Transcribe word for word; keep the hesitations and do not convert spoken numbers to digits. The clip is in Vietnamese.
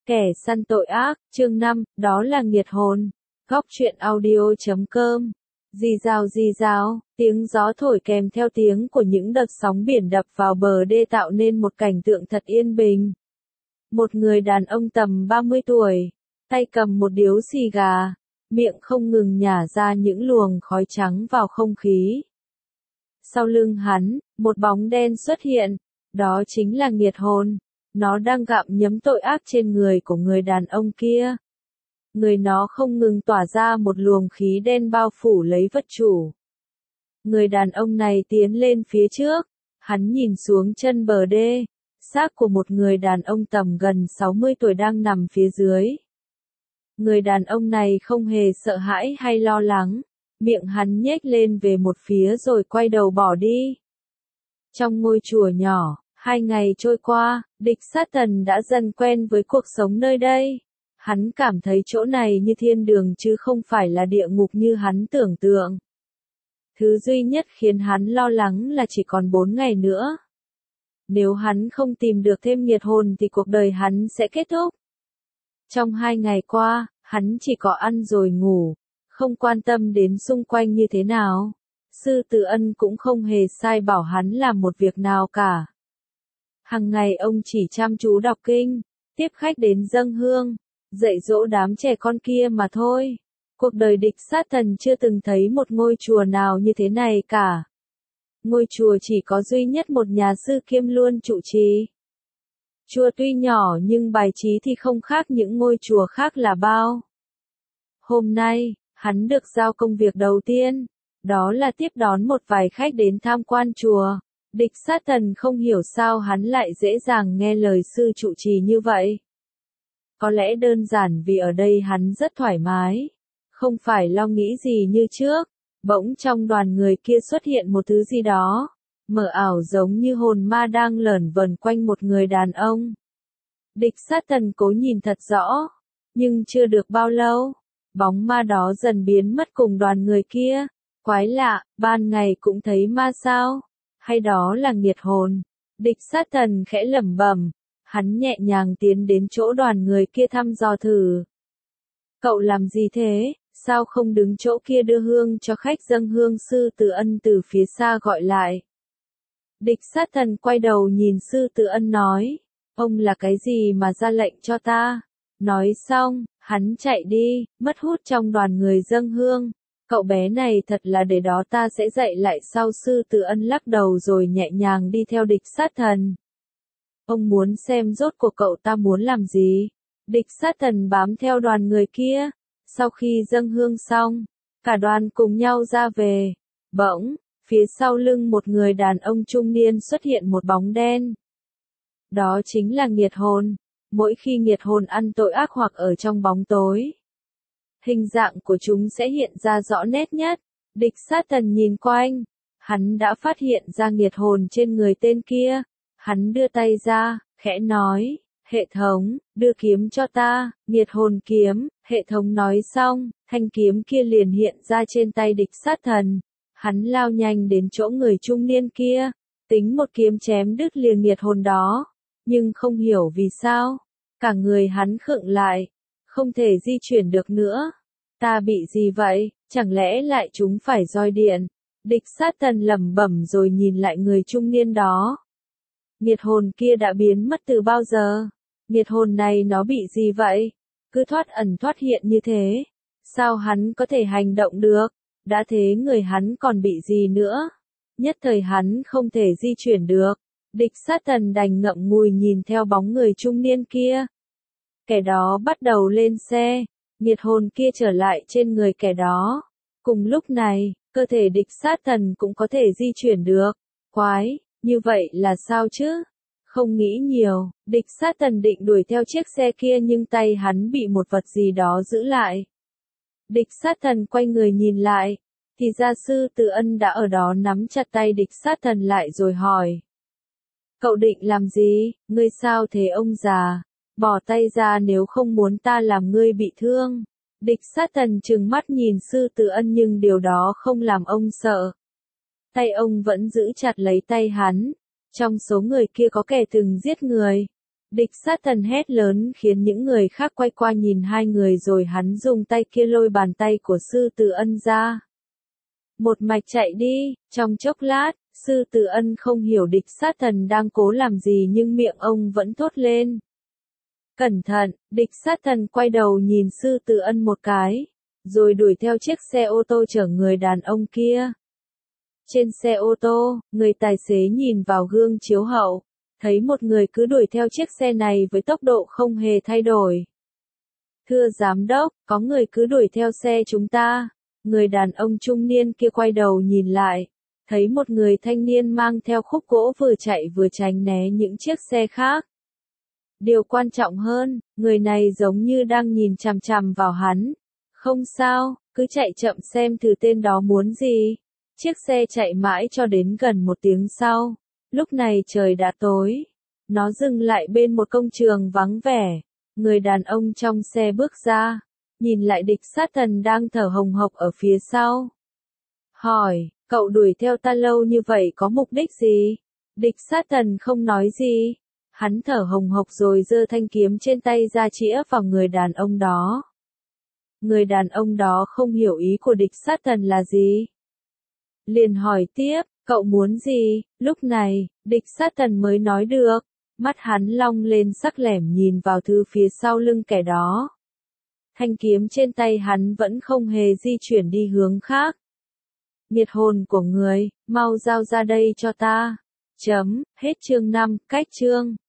Kẻ săn tội ác, chương năm, đó là nghiệt hồn. Góc truyện audio chấm com. Rì rào rì rào, tiếng gió thổi kèm theo tiếng của những đợt sóng biển đập vào bờ đê tạo nên một cảnh tượng thật yên bình. Một người đàn ông tầm ba mươi tuổi, tay cầm một điếu xì gà, miệng không ngừng nhả ra những luồng khói trắng vào không khí. Sau lưng hắn, một bóng đen xuất hiện, đó chính là nghiệt hồn. Nó đang gặm nhấm tội ác trên người của người đàn ông kia. Người nó không ngừng tỏa ra một luồng khí đen bao phủ lấy vật chủ. Người đàn ông này tiến lên phía trước, hắn nhìn xuống chân bờ đê, xác của một người đàn ông tầm gần sáu mươi tuổi đang nằm phía dưới. Người đàn ông này không hề sợ hãi hay lo lắng, miệng hắn nhếch lên về một phía rồi quay đầu bỏ đi. Trong ngôi chùa nhỏ, hai ngày trôi qua, địch sát thần đã dần quen với cuộc sống nơi đây. Hắn cảm thấy chỗ này như thiên đường chứ không phải là địa ngục như hắn tưởng tượng. Thứ duy nhất khiến hắn lo lắng là chỉ còn bốn ngày nữa. Nếu hắn không tìm được thêm nghiệt hồn thì cuộc đời hắn sẽ kết thúc. Trong hai ngày qua, hắn chỉ có ăn rồi ngủ, không quan tâm đến xung quanh như thế nào. Sư Tử Ân cũng không hề sai bảo hắn làm một việc nào cả. Hằng ngày ông chỉ chăm chú đọc kinh, tiếp khách đến dâng hương, dạy dỗ đám trẻ con kia mà thôi. Cuộc đời địch sát thần chưa từng thấy một ngôi chùa nào như thế này cả. Ngôi chùa chỉ có duy nhất một nhà sư kiêm luôn trụ trì. Chùa tuy nhỏ nhưng bài trí thì không khác những ngôi chùa khác là bao. Hôm nay, hắn được giao công việc đầu tiên, đó là tiếp đón một vài khách đến tham quan chùa. Địch sát thần không hiểu sao hắn lại dễ dàng nghe lời sư trụ trì như vậy. Có lẽ đơn giản vì ở đây hắn rất thoải mái, không phải lo nghĩ gì như trước. Bỗng trong đoàn người kia xuất hiện một thứ gì đó, mờ ảo giống như hồn ma đang lởn vởn quanh một người đàn ông. Địch sát thần cố nhìn thật rõ, nhưng chưa được bao lâu, bóng ma đó dần biến mất cùng đoàn người kia. Quái lạ, ban ngày cũng thấy ma sao? Hay đó là nghiệt hồn? Địch sát thần khẽ lẩm bẩm, hắn nhẹ nhàng tiến đến chỗ đoàn người kia thăm dò thử. Cậu làm gì thế? Sao không đứng chỗ kia đưa hương cho khách dâng hương? Sư Tử Ân từ phía xa gọi lại. Địch sát thần quay đầu nhìn Sư Tử Ân nói, ông là cái gì mà ra lệnh cho ta? Nói xong, hắn chạy đi, mất hút trong đoàn người dâng hương. Cậu bé này thật là để đó ta sẽ dạy lại sau. Sư Tử Ân lắc đầu rồi nhẹ nhàng đi theo địch sát thần. Ông muốn xem rốt cuộc cậu ta muốn làm gì? Địch sát thần bám theo đoàn người kia. Sau khi dâng hương xong, cả đoàn cùng nhau ra về. Bỗng, phía sau lưng một người đàn ông trung niên xuất hiện một bóng đen. Đó chính là nghiệt hồn. Mỗi khi nghiệt hồn ăn tội ác hoặc ở trong bóng tối, hình dạng của chúng sẽ hiện ra rõ nét nhất. Địch sát thần nhìn quanh, hắn đã phát hiện ra nghiệt hồn trên người tên kia. Hắn đưa tay ra, khẽ nói, hệ thống, đưa kiếm cho ta. Nghiệt hồn kiếm, hệ thống nói xong, thanh kiếm kia liền hiện ra trên tay địch sát thần. Hắn lao nhanh đến chỗ người trung niên kia, tính một kiếm chém đứt lìa nghiệt hồn đó. Nhưng không hiểu vì sao, cả người hắn khựng lại, không thể di chuyển được nữa. Ta bị gì vậy, chẳng lẽ lại chúng phải roi điện? Địch sát thần lẩm bẩm rồi nhìn lại người trung niên đó. Nghiệt hồn kia đã biến mất từ bao giờ? Nghiệt hồn này nó bị gì vậy? Cứ thoát ẩn thoát hiện như thế. Sao hắn có thể hành động được? Đã thế người hắn còn bị gì nữa? Nhất thời hắn không thể di chuyển được. Địch sát thần đành ngậm ngùi nhìn theo bóng người trung niên kia. Kẻ đó bắt đầu lên xe. Nghiệt hồn kia trở lại trên người kẻ đó. Cùng lúc này, cơ thể địch sát thần cũng có thể di chuyển được. Quái, như vậy là sao chứ? Không nghĩ nhiều, địch sát thần định đuổi theo chiếc xe kia nhưng tay hắn bị một vật gì đó giữ lại. Địch sát thần quay người nhìn lại, thì ra Sư Tử Ân đã ở đó nắm chặt tay địch sát thần lại rồi hỏi. Cậu định làm gì? Ngươi sao thế ông già? Bỏ tay ra nếu không muốn ta làm ngươi bị thương. Địch sát thần trừng mắt nhìn Sư Tử Ân nhưng điều đó không làm ông sợ. Tay ông vẫn giữ chặt lấy tay hắn. Trong số người kia có kẻ từng giết người. Địch sát thần hét lớn khiến những người khác quay qua nhìn hai người rồi hắn dùng tay kia lôi bàn tay của Sư Tử Ân ra. Một mạch chạy đi, trong chốc lát, Sư Tử Ân không hiểu địch sát thần đang cố làm gì nhưng miệng ông vẫn thốt lên. Cẩn thận, địch sát thần quay đầu nhìn Sư Tử Ân một cái, rồi đuổi theo chiếc xe ô tô chở người đàn ông kia. Trên xe ô tô, người tài xế nhìn vào gương chiếu hậu, thấy một người cứ đuổi theo chiếc xe này với tốc độ không hề thay đổi. Thưa giám đốc, có người cứ đuổi theo xe chúng ta. Người đàn ông trung niên kia quay đầu nhìn lại, thấy một người thanh niên mang theo khúc gỗ vừa chạy vừa tránh né những chiếc xe khác. Điều quan trọng hơn, người này giống như đang nhìn chằm chằm vào hắn. Không sao, cứ chạy chậm xem thử tên đó muốn gì. Chiếc xe chạy mãi cho đến gần một tiếng sau. Lúc này trời đã tối. Nó dừng lại bên một công trường vắng vẻ. Người đàn ông trong xe bước ra, nhìn lại địch sát thần đang thở hồng hộc ở phía sau. Hỏi, cậu đuổi theo ta lâu như vậy có mục đích gì? Địch sát thần không nói gì. Hắn thở hồng hộc rồi giơ thanh kiếm trên tay ra chĩa vào người đàn ông đó. Người đàn ông đó không hiểu ý của địch sát thần là gì. Liền hỏi tiếp, cậu muốn gì? Lúc này, địch sát thần mới nói được. Mắt hắn long lên sắc lẻm nhìn vào thứ phía sau lưng kẻ đó. Thanh kiếm trên tay hắn vẫn không hề di chuyển đi hướng khác. Nghiệt hồn của người, mau giao ra đây cho ta. Chấm, hết chương năm, cách chương.